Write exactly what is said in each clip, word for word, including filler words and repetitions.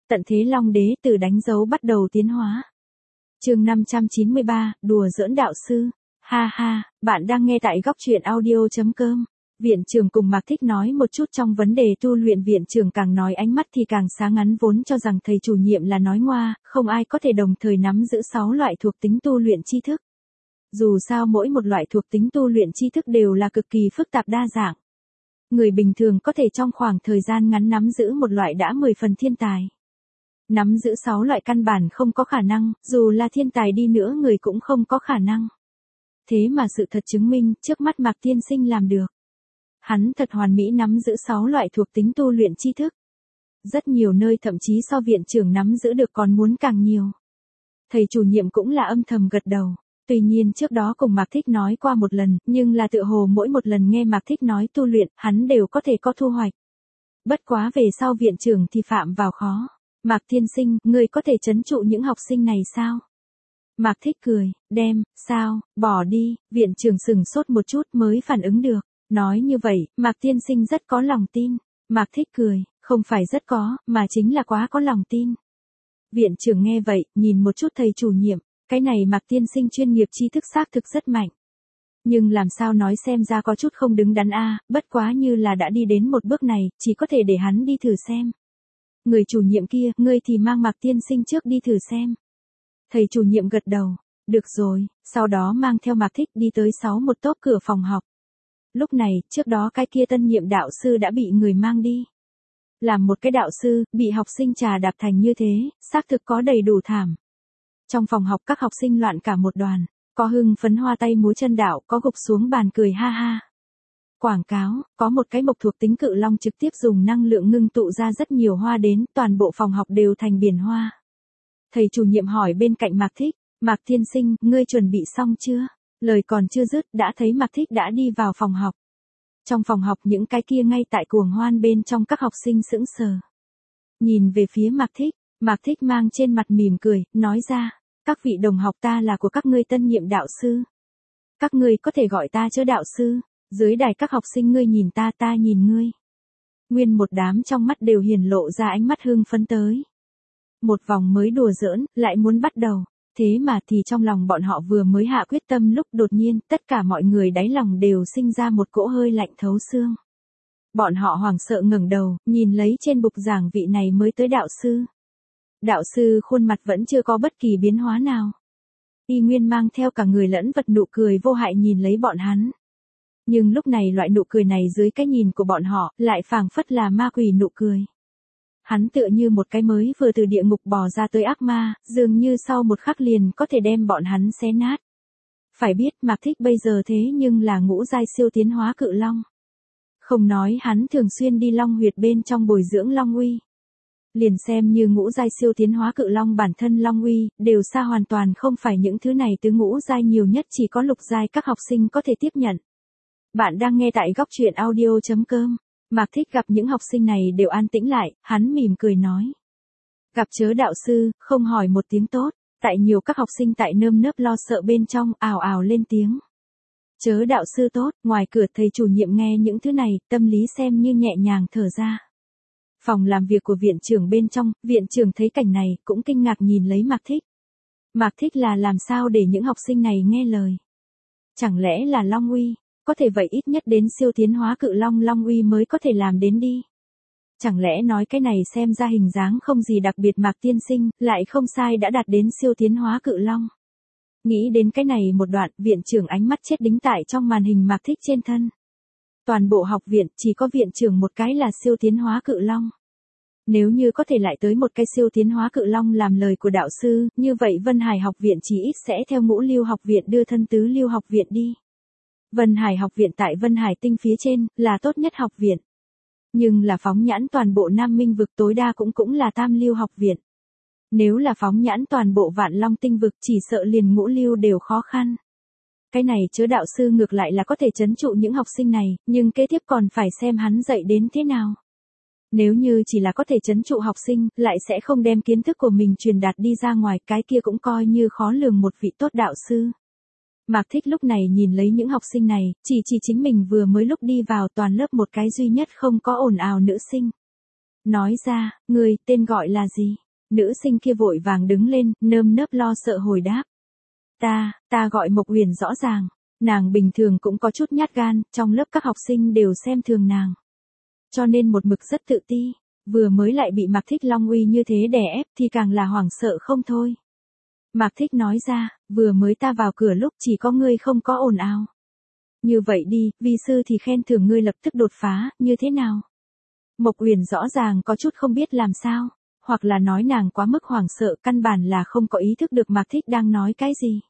Tận thế Long Đế từ đánh dấu bắt đầu tiến hóa. Chương năm trăm chín mươi ba, đùa giỡn đạo sư. Ha ha, bạn đang nghe tại góc truyện audio chấm com. Viện trưởng cùng Mạc Thích nói một chút trong vấn đề tu luyện. Viện trưởng càng nói ánh mắt thì càng sáng, ngắn vốn cho rằng thầy chủ nhiệm là nói ngoa, không ai có thể đồng thời nắm giữ sáu loại thuộc tính tu luyện tri thức. Dù sao mỗi một loại thuộc tính tu luyện tri thức đều là cực kỳ phức tạp đa dạng. Người bình thường có thể trong khoảng thời gian ngắn nắm giữ một loại đã mười phần thiên tài. Nắm giữ sáu loại căn bản không có khả năng, dù là thiên tài đi nữa người cũng không có khả năng. Thế mà sự thật chứng minh, trước mắt Mạc Tiên Sinh làm được. Hắn thật hoàn mỹ nắm giữ sáu loại thuộc tính tu luyện tri thức. Rất nhiều nơi thậm chí so viện trưởng nắm giữ được còn muốn càng nhiều. Thầy chủ nhiệm cũng là âm thầm gật đầu. Tuy nhiên trước đó cùng Mạc Thích nói qua một lần, nhưng là tựa hồ mỗi một lần nghe Mạc Thích nói tu luyện, hắn đều có thể có thu hoạch. Bất quá về sau viện trưởng thì phạm vào khó. Mạc Tiên Sinh, ngươi có thể trấn trụ những học sinh này sao? Mạc Thích cười, đem, sao, bỏ đi, viện trưởng sừng sốt một chút mới phản ứng được. Nói như vậy, Mạc Tiên Sinh rất có lòng tin. Mạc Thích cười, không phải rất có, mà chính là quá có lòng tin. Viện trưởng nghe vậy, nhìn một chút thầy chủ nhiệm, cái này Mạc Tiên Sinh chuyên nghiệp tri thức xác thực rất mạnh. Nhưng làm sao nói xem ra có chút không đứng đắn a, bất quá như là đã đi đến một bước này, chỉ có thể để hắn đi thử xem. Người chủ nhiệm kia, ngươi thì mang Mạc Tiên Sinh trước đi thử xem. Thầy chủ nhiệm gật đầu, được rồi, sau đó mang theo Mạc Thích đi tới sáu một tốp cửa phòng học. Lúc này, trước đó cái kia tân nhiệm đạo sư đã bị người mang đi. Làm một cái đạo sư, bị học sinh trà đạp thành như thế, xác thực có đầy đủ thảm. Trong phòng học các học sinh loạn cả một đoàn, có hưng phấn hoa tay múa chân đạo, có gục xuống bàn cười ha ha. Quảng cáo, có một cái mộc thuộc tính cự long trực tiếp dùng năng lượng ngưng tụ ra rất nhiều hoa đến, toàn bộ phòng học đều thành biển hoa. Thầy chủ nhiệm hỏi bên cạnh Mạc Thích, Mạc Tiên Sinh, ngươi chuẩn bị xong chưa? Lời còn chưa dứt, đã thấy Mạc Thích đã đi vào phòng học. Trong phòng học những cái kia ngay tại cuồng hoan bên trong các học sinh sững sờ. Nhìn về phía Mạc Thích, Mạc Thích mang trên mặt mỉm cười, nói ra, các vị đồng học ta là của các ngươi tân nhiệm đạo sư. Các ngươi có thể gọi ta chớ đạo sư, dưới đài các học sinh ngươi nhìn ta ta nhìn ngươi. Nguyên một đám trong mắt đều hiển lộ ra ánh mắt hưng phấn tới. Một vòng mới đùa giỡn, lại muốn bắt đầu. Thế mà thì trong lòng bọn họ vừa mới hạ quyết tâm lúc đột nhiên, tất cả mọi người đáy lòng đều sinh ra một cỗ hơi lạnh thấu xương. Bọn họ hoảng sợ ngẩng đầu, nhìn lấy trên bục giảng vị này mới tới đạo sư. Đạo sư khuôn mặt vẫn chưa có bất kỳ biến hóa nào. Y nguyên mang theo cả người lẫn vật nụ cười vô hại nhìn lấy bọn hắn. Nhưng lúc này loại nụ cười này dưới cái nhìn của bọn họ, lại phảng phất là ma quỷ nụ cười. Hắn tựa như một cái mới vừa từ địa ngục bò ra tới ác ma, dường như sau một khắc liền có thể đem bọn hắn xé nát. Phải biết Mạc Thích bây giờ thế nhưng là ngũ giai siêu tiến hóa cự long. Không nói hắn thường xuyên đi long huyệt bên trong bồi dưỡng long uy. Liền xem như ngũ giai siêu tiến hóa cự long bản thân long uy, đều xa hoàn toàn không phải những thứ này từ ngũ giai nhiều nhất chỉ có lục giai các học sinh có thể tiếp nhận. Bạn đang nghe tại góc truyện audio chấm com. Mạc Thích gặp những học sinh này đều an tĩnh lại, hắn mỉm cười nói. Gặp chớ đạo sư, không hỏi một tiếng tốt, tại nhiều các học sinh tại nơm nớp lo sợ bên trong, ào ào lên tiếng. Chớ đạo sư tốt, ngoài cửa thầy chủ nhiệm nghe những thứ này, tâm lý xem như nhẹ nhàng thở ra. Phòng làm việc của viện trưởng bên trong, viện trưởng thấy cảnh này, cũng kinh ngạc nhìn lấy Mạc Thích. Mạc Thích là làm sao để những học sinh này nghe lời? Chẳng lẽ là long uy? Có thể vậy ít nhất đến siêu tiến hóa cự long long uy mới có thể làm đến đi. Chẳng lẽ nói cái này xem ra hình dáng không gì đặc biệt Mạc Tiên Sinh, lại không sai đã đạt đến siêu tiến hóa cự long. Nghĩ đến cái này một đoạn, viện trưởng ánh mắt chết đính tại trong màn hình Mạc Thích trên thân. Toàn bộ học viện, chỉ có viện trưởng một cái là siêu tiến hóa cự long. Nếu như có thể lại tới một cái siêu tiến hóa cự long làm lời của đạo sư, như vậy Vân Hải học viện chỉ ít sẽ theo ngũ lưu học viện đưa thân tứ lưu học viện đi. Vân Hải học viện tại Vân Hải tinh phía trên, là tốt nhất học viện. Nhưng là phóng nhãn toàn bộ Nam Minh vực tối đa cũng cũng là tam lưu học viện. Nếu là phóng nhãn toàn bộ Vạn Long tinh vực chỉ sợ liền ngũ lưu đều khó khăn. Cái này chớ đạo sư ngược lại là có thể trấn trụ những học sinh này, nhưng kế tiếp còn phải xem hắn dạy đến thế nào. Nếu như chỉ là có thể trấn trụ học sinh, lại sẽ không đem kiến thức của mình truyền đạt đi ra ngoài, cái kia cũng coi như khó lường một vị tốt đạo sư. Mạc Thích lúc này nhìn lấy những học sinh này, chỉ chỉ chính mình vừa mới lúc đi vào toàn lớp một cái duy nhất không có ồn ào nữ sinh. nói ra, người, tên gọi là gì? Nữ sinh kia vội vàng đứng lên, nơm nớp lo sợ hồi đáp. Ta, ta gọi Mộc Uyển rõ ràng. Nàng bình thường cũng có chút nhát gan, trong lớp các học sinh đều xem thường nàng. Cho nên một mực rất tự ti, vừa mới lại bị Mạc Thích Long uy như thế đè ép thì càng là hoảng sợ không thôi. Mạc Thích nói ra, vừa mới ta vào cửa lúc chỉ có ngươi không có ồn ào. Như vậy đi, vi sư thì khen thưởng ngươi lập tức đột phá, như thế nào? Mộc Uyển rõ ràng có chút không biết làm sao, hoặc là nói nàng quá mức hoảng sợ căn bản là không có ý thức được Mạc Thích đang nói cái gì.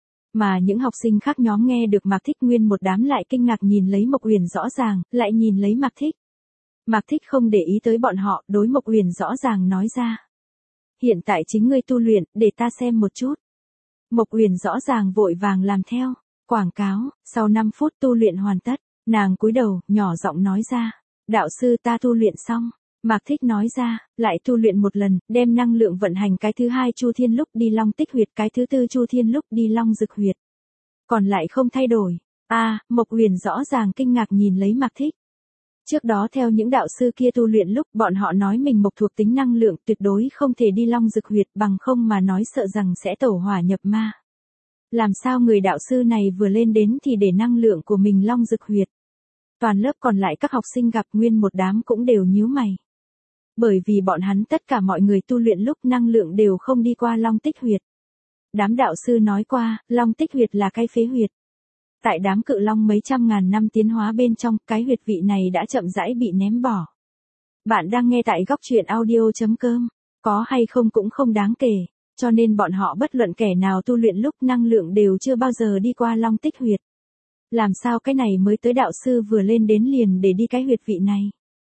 Mà những học sinh khác nhóm nghe được Mạc Thích nguyên một đám lại kinh ngạc nhìn lấy Mộc Uyển rõ ràng, lại nhìn lấy Mạc Thích. Mạc Thích không để ý tới bọn họ, đối Mộc Uyển rõ ràng nói ra. Hiện tại chính ngươi tu luyện, để ta xem một chút. Mộc Uyển rõ ràng vội vàng làm theo. Quảng cáo, sau năm phút tu luyện hoàn tất, nàng cúi đầu, nhỏ giọng nói ra. Đạo sư ta tu luyện xong. Mạc Thích nói ra, lại tu luyện một lần, đem năng lượng vận hành cái thứ hai Chu Thiên lúc đi Long Tích huyệt, cái thứ tư Chu Thiên lúc đi Long Dực huyệt. Còn lại không thay đổi. A, à, Mộc Uyển rõ ràng kinh ngạc nhìn lấy Mạc Thích. Trước đó theo những đạo sư kia tu luyện lúc bọn họ nói mình mộc thuộc tính năng lượng tuyệt đối không thể đi Long Dực huyệt bằng không mà nói sợ rằng sẽ tẩu hỏa nhập ma. Làm sao người đạo sư này vừa lên đến thì để năng lượng của mình Long Dực huyệt. Toàn lớp còn lại các học sinh gặp nguyên một đám cũng đều nhíu mày. Bởi vì bọn hắn tất cả mọi người tu luyện lúc năng lượng đều không đi qua Long Tích huyệt. Đám đạo sư nói qua, Long Tích huyệt là cái phế huyệt. Tại đám cự long mấy trăm ngàn năm tiến hóa bên trong, cái huyệt vị này đã chậm rãi bị ném bỏ. Bạn đang nghe tại góc truyện audio chấm com, có hay không cũng không đáng kể, cho nên bọn họ bất luận kẻ nào tu luyện lúc năng lượng đều chưa bao giờ đi qua Long Tích huyệt. Làm sao cái này mới tới đạo sư vừa lên đến liền để đi cái huyệt vị này?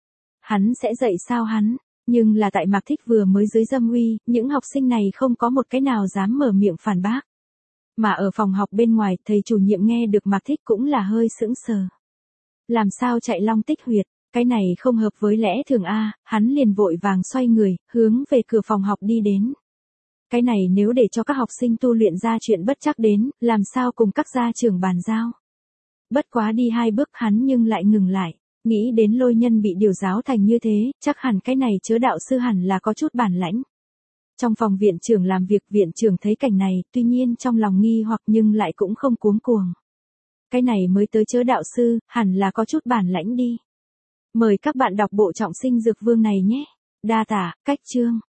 Hắn sẽ dạy sao hắn? Nhưng là tại Mạc Thích vừa mới dưới dâm uy, những học sinh này không có một cái nào dám mở miệng phản bác. Mà ở phòng học bên ngoài, thầy chủ nhiệm nghe được Mạc Thích cũng là hơi sững sờ. Làm sao chạy Long Tích huyệt, cái này không hợp với lẽ thường a, hắn liền vội vàng xoay người, hướng về cửa phòng học đi đến. Cái này nếu để cho các học sinh tu luyện ra chuyện bất trắc đến, làm sao cùng các gia trưởng bàn giao. Bất quá đi hai bước hắn nhưng lại ngừng lại, nghĩ đến Lôi Nhân bị điều giáo thành như thế, chắc hẳn cái này chớ đạo sư hẳn là có chút bản lãnh. Trong phòng viện trưởng làm việc, viện trưởng thấy cảnh này, tuy nhiên trong lòng nghi hoặc nhưng lại cũng không cuống cuồng. Cái này mới tới chớ đạo sư, hẳn là có chút bản lãnh đi. Mời các bạn đọc bộ Trọng Sinh Dược Vương này nhé. Đa tả, cách chương.